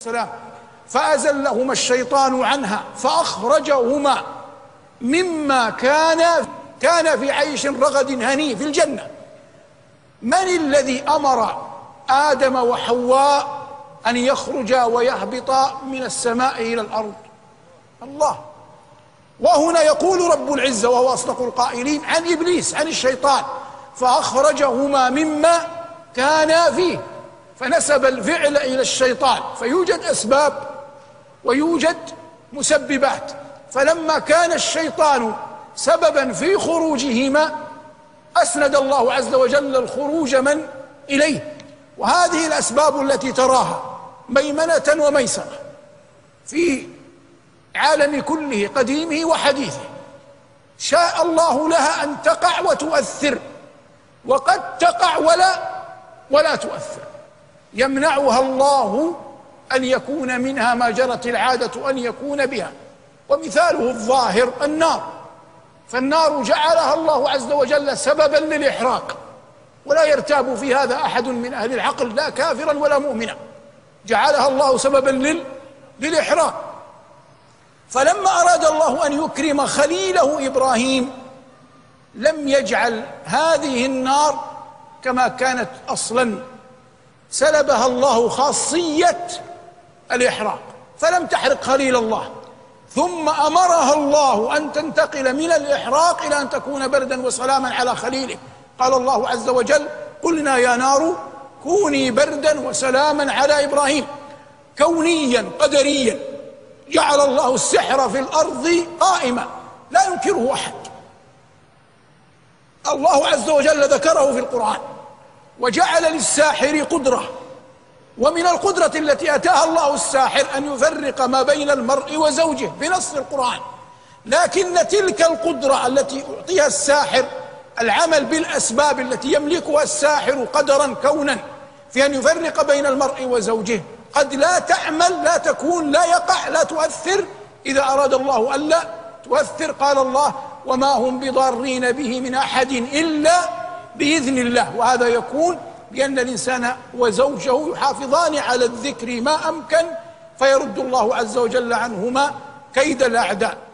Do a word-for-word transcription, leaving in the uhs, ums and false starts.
السلام فأزلهما الشيطان عنها فأخرجهما مما كان كان في عيش رغد هني في الجنة. من الذي أمر آدم وحواء أن يخرجا ويهبطا من السماء إلى الأرض؟ الله. وهنا يقول رب العزة وهو أصدق القائلين عن إبليس عن الشيطان فأخرجهما مما كانا فيه، فنسب الفعل إلى الشيطان، فيوجد أسباب ويوجد مسببات. فلما كان الشيطان سببا في خروجهما أسند الله عز وجل الخروج من إليه. وهذه الأسباب التي تراها ميمنة وميسرة في عالم كله قديمه وحديثه شاء الله لها أن تقع وتؤثر، وقد تقع ولا ولا تؤثر. يمنعها الله أن يكون منها ما جرت العادة أن يكون بها، ومثاله الظاهر النار. فالنار جعلها الله عز وجل سببا للإحراق، ولا يرتاب في هذا أحد من أهل العقل لا كافرا ولا مؤمنا، جعلها الله سببا لل... للإحراق. فلما أراد الله أن يكرم خليله إبراهيم لم يجعل هذه النار كما كانت أصلا، سلبها الله خاصية الإحراق فلم تحرق خليل الله، ثم أمرها الله أن تنتقل من الإحراق إلى أن تكون بردا وسلاما على خليله. قال الله عز وجل: قلنا يا نار كوني بردا وسلاما على إبراهيم. كونيا قدريا جعل الله السحر في الأرض قائما لا ينكره أحد. الله عز وجل ذكره في القرآن وجعل للساحر قدرة، ومن القدرة التي أتاها الله الساحر أن يفرق ما بين المرء وزوجه بنص القرآن. لكن تلك القدرة التي أعطيها الساحر العمل بالأسباب التي يملكها الساحر قدرا كونا في أن يفرق بين المرء وزوجه قد لا تعمل، لا تكون، لا يقع، لا تؤثر إذا أراد الله ألا تؤثر. قال الله: وما هم بضارين به من أحد إلا بإذن الله. وهذا يكون بأن الإنسان وزوجه يحافظان على الذكر ما أمكن، فيرد الله عز وجل عنهما كيد الأعداء.